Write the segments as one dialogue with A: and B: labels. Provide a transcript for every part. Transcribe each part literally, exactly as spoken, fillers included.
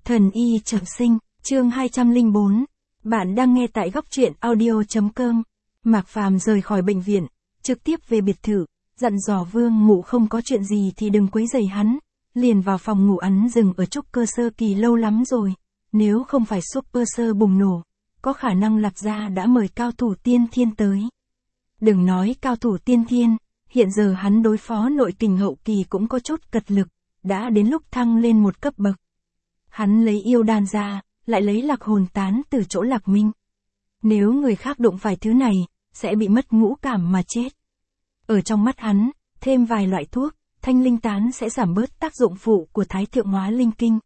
A: Thần y trọng sinh, chương hai trăm lẻ bốn. Bạn đang nghe tại góc truyện audio chấm com. Mạc Phàm rời khỏi bệnh viện, trực tiếp về biệt thự, dặn dò Vương Mụ không có chuyện gì thì đừng quấy rầy hắn, liền vào phòng ngủ. Hắn dừng ở trúc cơ sơ kỳ lâu lắm rồi, nếu không phải super sơ bùng nổ, có khả năng Lạc gia đã mời cao thủ tiên thiên tới. Đừng nói cao thủ tiên thiên, hiện giờ hắn đối phó nội kình hậu kỳ cũng có chút cật lực, đã đến lúc thăng lên một cấp bậc. Hắn lấy yêu đan ra, lại lấy lạc hồn tán từ chỗ Lạc Minh. Nếu người khác đụng phải thứ này, sẽ bị mất ngũ cảm mà chết. Ở trong mắt hắn, thêm vài loại thuốc, thanh linh tán sẽ giảm bớt tác dụng phụ của thái thượng hóa linh kinh.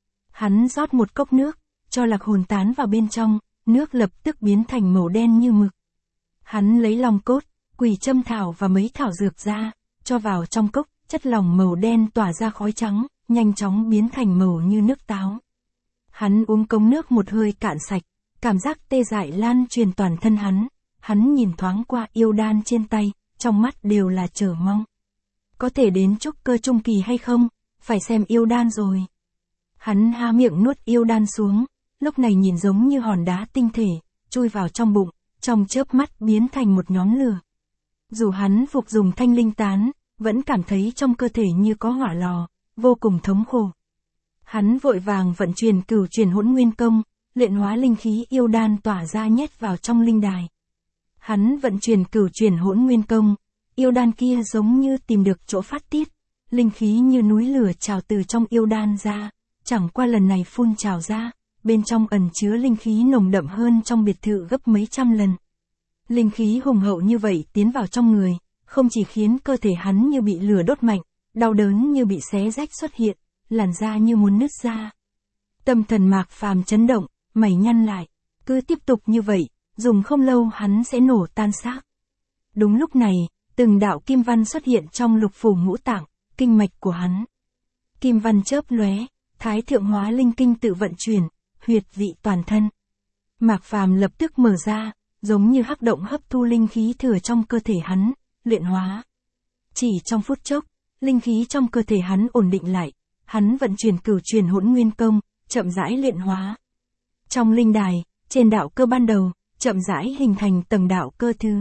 A: Hắn rót một cốc nước, cho lạc hồn tán vào bên trong, nước lập tức biến thành màu đen như mực. Hắn lấy long cốt, quỷ châm thảo và mấy thảo dược ra, cho vào trong cốc, chất lỏng màu đen tỏa ra khói trắng, nhanh chóng biến thành màu như nước táo. Hắn uống cống nước một hơi cạn sạch, cảm giác tê dại lan truyền toàn thân hắn. Hắn nhìn thoáng qua yêu đan trên tay, trong mắt đều là chờ mong. Có thể đến trúc cơ trung kỳ hay không, phải xem yêu đan rồi. Hắn há miệng nuốt yêu đan xuống, lúc này nhìn giống như hòn đá tinh thể, chui vào trong bụng, trong chớp mắt biến thành một nhóm lửa. Dù hắn phục dùng thanh linh tán, vẫn cảm thấy trong cơ thể như có hỏa lò, vô cùng thống khổ. Hắn vội vàng vận chuyển cửu chuyển hỗn nguyên công, luyện hóa linh khí yêu đan tỏa ra nhét vào trong linh đài. Hắn vận chuyển cửu chuyển hỗn nguyên công, yêu đan kia giống như tìm được chỗ phát tiết, linh khí như núi lửa trào từ trong yêu đan ra, chẳng qua lần này phun trào ra, bên trong ẩn chứa linh khí nồng đậm hơn trong biệt thự gấp mấy trăm lần. Linh khí hùng hậu như vậy tiến vào trong người, không chỉ khiến cơ thể hắn như bị lửa đốt mạnh, đau đớn như bị xé rách xuất hiện, làn da như muốn nứt ra. Tâm thần Mạc Phàm chấn động, mày nhăn lại, cứ tiếp tục như vậy, dùng không lâu hắn sẽ nổ tan xác. Đúng lúc này, từng đạo kim văn xuất hiện trong lục phủ ngũ tạng, kinh mạch của hắn. Kim văn chớp lóe, thái thượng hóa linh kinh tự vận chuyển, huyệt vị toàn thân. Mạc Phàm lập tức mở ra, giống như hắc động hấp thu linh khí thừa trong cơ thể hắn, luyện hóa. Chỉ trong phút chốc, linh khí trong cơ thể hắn ổn định lại, hắn vận chuyển cửu chuyển hỗn nguyên công, chậm rãi luyện hóa. Trong linh đài, trên đạo cơ ban đầu, chậm rãi hình thành tầng đạo cơ thứ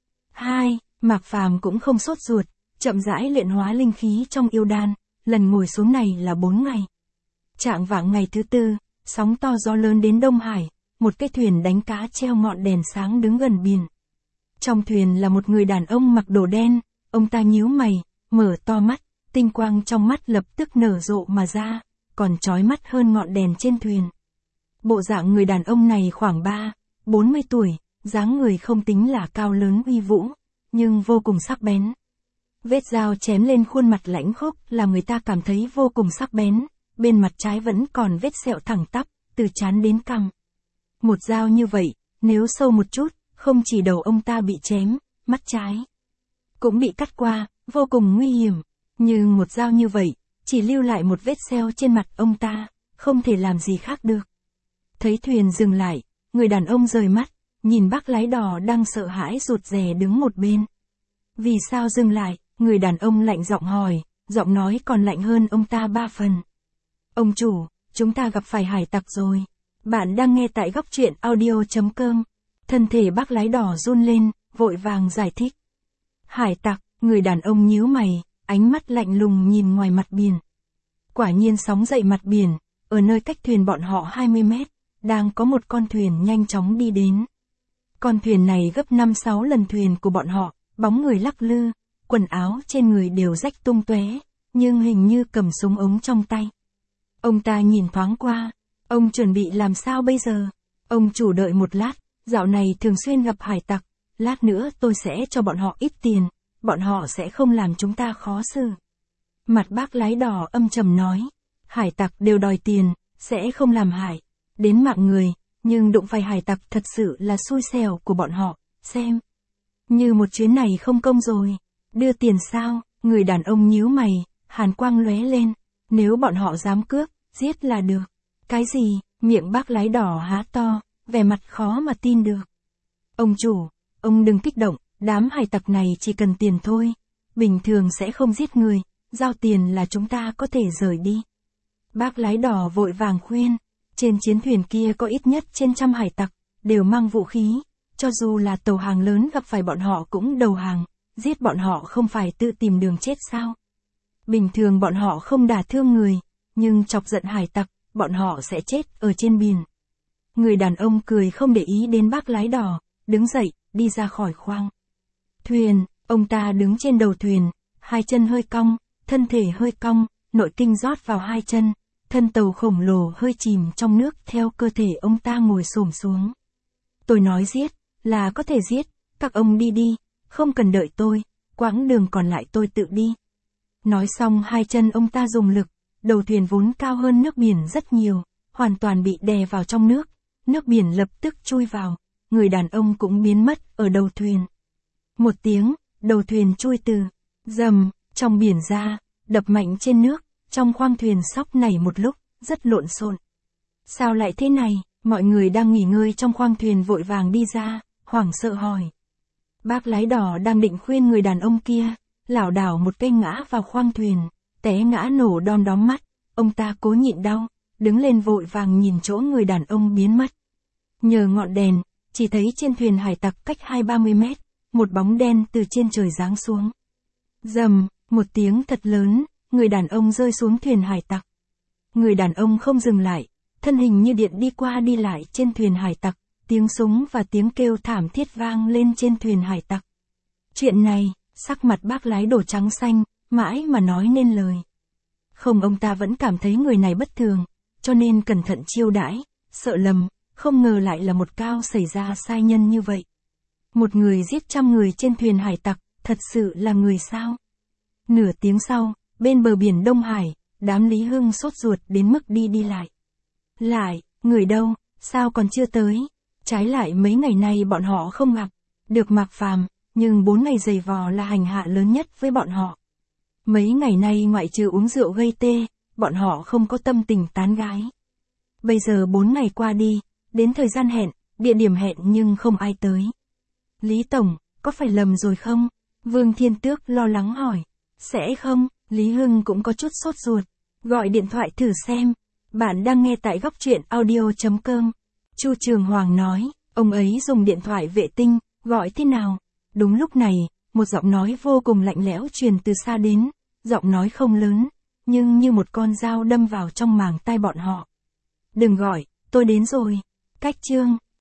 A: hai, Mạc Phàm cũng không sốt ruột, chậm rãi luyện hóa linh khí trong yêu đan, lần ngồi xuống này là bốn ngày. Trạng vạng ngày thứ tư, sóng to gió lớn đến Đông Hải, một cái thuyền đánh cá treo ngọn đèn sáng đứng gần biển. Trong thuyền là một người đàn ông mặc đồ đen, ông ta nhíu mày, mở to mắt, tinh quang trong mắt lập tức nở rộ mà ra, còn chói mắt hơn ngọn đèn trên thuyền. Bộ dạng người đàn ông này khoảng ba, bốn mươi tuổi, dáng người không tính là cao lớn uy vũ, nhưng vô cùng sắc bén. Vết dao chém lên khuôn mặt lãnh khốc làm người ta cảm thấy vô cùng sắc bén, bên mặt trái vẫn còn vết sẹo thẳng tắp, từ trán đến cằm. Một dao như vậy, nếu sâu một chút, không chỉ đầu ông ta bị chém, mắt trái cũng bị cắt qua, vô cùng nguy hiểm. Nhưng một dao như vậy, chỉ lưu lại một vết sẹo trên mặt ông ta, không thể làm gì khác được. Thấy thuyền dừng lại, người đàn ông rời mắt, nhìn bác lái đò đang sợ hãi rụt rè đứng một bên. Vì sao dừng lại? Người đàn ông lạnh giọng hỏi, giọng nói còn lạnh hơn ông ta ba phần. Ông chủ, chúng ta gặp phải hải tặc rồi. Bạn đang nghe tại góc truyện audio chấm com. Thân thể bác lái đò run lên, vội vàng giải thích. Hải tặc, người đàn ông nhíu mày, ánh mắt lạnh lùng nhìn ngoài mặt biển. Quả nhiên sóng dậy mặt biển, ở nơi cách thuyền bọn họ hai mươi mét, đang có một con thuyền nhanh chóng đi đến. Con thuyền này gấp năm sáu lần thuyền của bọn họ, bóng người lắc lư, quần áo trên người đều rách tung tóe, nhưng hình như cầm súng ống trong tay. Ông ta nhìn thoáng qua, ông chuẩn bị làm sao bây giờ? Ông chủ đợi một lát, dạo này thường xuyên gặp hải tặc, lát nữa tôi sẽ cho bọn họ ít tiền, bọn họ sẽ không làm chúng ta khó xử. Mặt bác lái đò âm trầm nói, hải tặc đều đòi tiền, sẽ không làm hại đến mạng người, nhưng đụng phải hải tặc thật sự là xui xẻo của bọn họ, xem như một chuyến này không công rồi. Đưa tiền sao? Người đàn ông nhíu mày, hàn quang lóe lên, nếu bọn họ dám cướp, giết là được. Cái gì? Miệng bác lái đỏ há to, vẻ mặt khó mà tin được. Ông chủ, ông đừng kích động, đám hải tặc này chỉ cần tiền thôi, bình thường sẽ không giết người, giao tiền là chúng ta có thể rời đi. Bác lái đỏ vội vàng khuyên, trên chiến thuyền kia có ít nhất trên trăm hải tặc, đều mang vũ khí, cho dù là tàu hàng lớn gặp phải bọn họ cũng đầu hàng, giết bọn họ không phải tự tìm đường chết sao? Bình thường bọn họ không đả thương người, nhưng chọc giận hải tặc, bọn họ sẽ chết ở trên biển. Người đàn ông cười không để ý đến bác lái đỏ, đứng dậy, đi ra khỏi khoang thuyền, ông ta đứng trên đầu thuyền, hai chân hơi cong, thân thể hơi cong, nội kinh rót vào hai chân, thân tàu khổng lồ hơi chìm trong nước theo cơ thể ông ta ngồi xổm xuống. Tôi nói giết, là có thể giết, các ông đi đi, không cần đợi tôi, quãng đường còn lại tôi tự đi. Nói xong hai chân ông ta dùng lực, đầu thuyền vốn cao hơn nước biển rất nhiều, hoàn toàn bị đè vào trong nước, nước biển lập tức chui vào, người đàn ông cũng biến mất ở đầu thuyền. Một tiếng, đầu thuyền chui từ dầm trong biển ra, đập mạnh trên nước, trong khoang thuyền sóc nảy một lúc, rất lộn xộn. Sao lại thế này? Mọi người đang nghỉ ngơi trong khoang thuyền vội vàng đi ra, hoảng sợ hỏi. Bác lái đỏ đang định khuyên người đàn ông kia, lảo đảo một cây ngã vào khoang thuyền, té ngã nổ đom đóm mắt, ông ta cố nhịn đau, đứng lên vội vàng nhìn chỗ người đàn ông biến mất. Nhờ ngọn đèn, chỉ thấy trên thuyền hải tặc cách hai ba mươi mét, một bóng đen từ trên trời giáng xuống. Rầm, một tiếng thật lớn, người đàn ông rơi xuống thuyền hải tặc. Người đàn ông không dừng lại, thân hình như điện đi qua đi lại trên thuyền hải tặc, tiếng súng và tiếng kêu thảm thiết vang lên trên thuyền hải tặc. Chuyện này, sắc mặt bác lái đổ trắng xanh, mãi mà nói nên lời. Không, ông ta vẫn cảm thấy người này bất thường, cho nên cẩn thận chiêu đãi, sợ lầm, không ngờ lại là một cao xảy ra sai nhân như vậy. Một người giết trăm người trên thuyền hải tặc, thật sự là người sao? Nửa tiếng sau, bên bờ biển Đông Hải, đám Lý Hưng sốt ruột đến mức đi đi lại. Lại, người đâu, sao còn chưa tới? Trái lại mấy ngày nay bọn họ không gặp, được Mạc Phàm, nhưng bốn ngày giày vò là hành hạ lớn nhất với bọn họ. Mấy ngày nay ngoại trừ uống rượu gây tê, bọn họ không có tâm tình tán gái. Bây giờ bốn ngày qua đi, đến thời gian hẹn, địa điểm hẹn nhưng không ai tới. Lý Tổng, có phải lầm rồi không? Vương Thiên Tước lo lắng hỏi. Sẽ không, Lý Hưng cũng có chút sốt ruột. Gọi điện thoại thử xem. Bạn đang nghe tại góc truyện audio chấm com. Chu Trường Hoàng nói, ông ấy dùng điện thoại vệ tinh, gọi thế nào? Đúng lúc này, một giọng nói vô cùng lạnh lẽo truyền từ xa đến. Giọng nói không lớn, nhưng như một con dao đâm vào trong màng tai bọn họ. Đừng gọi, tôi đến rồi. Cách chương.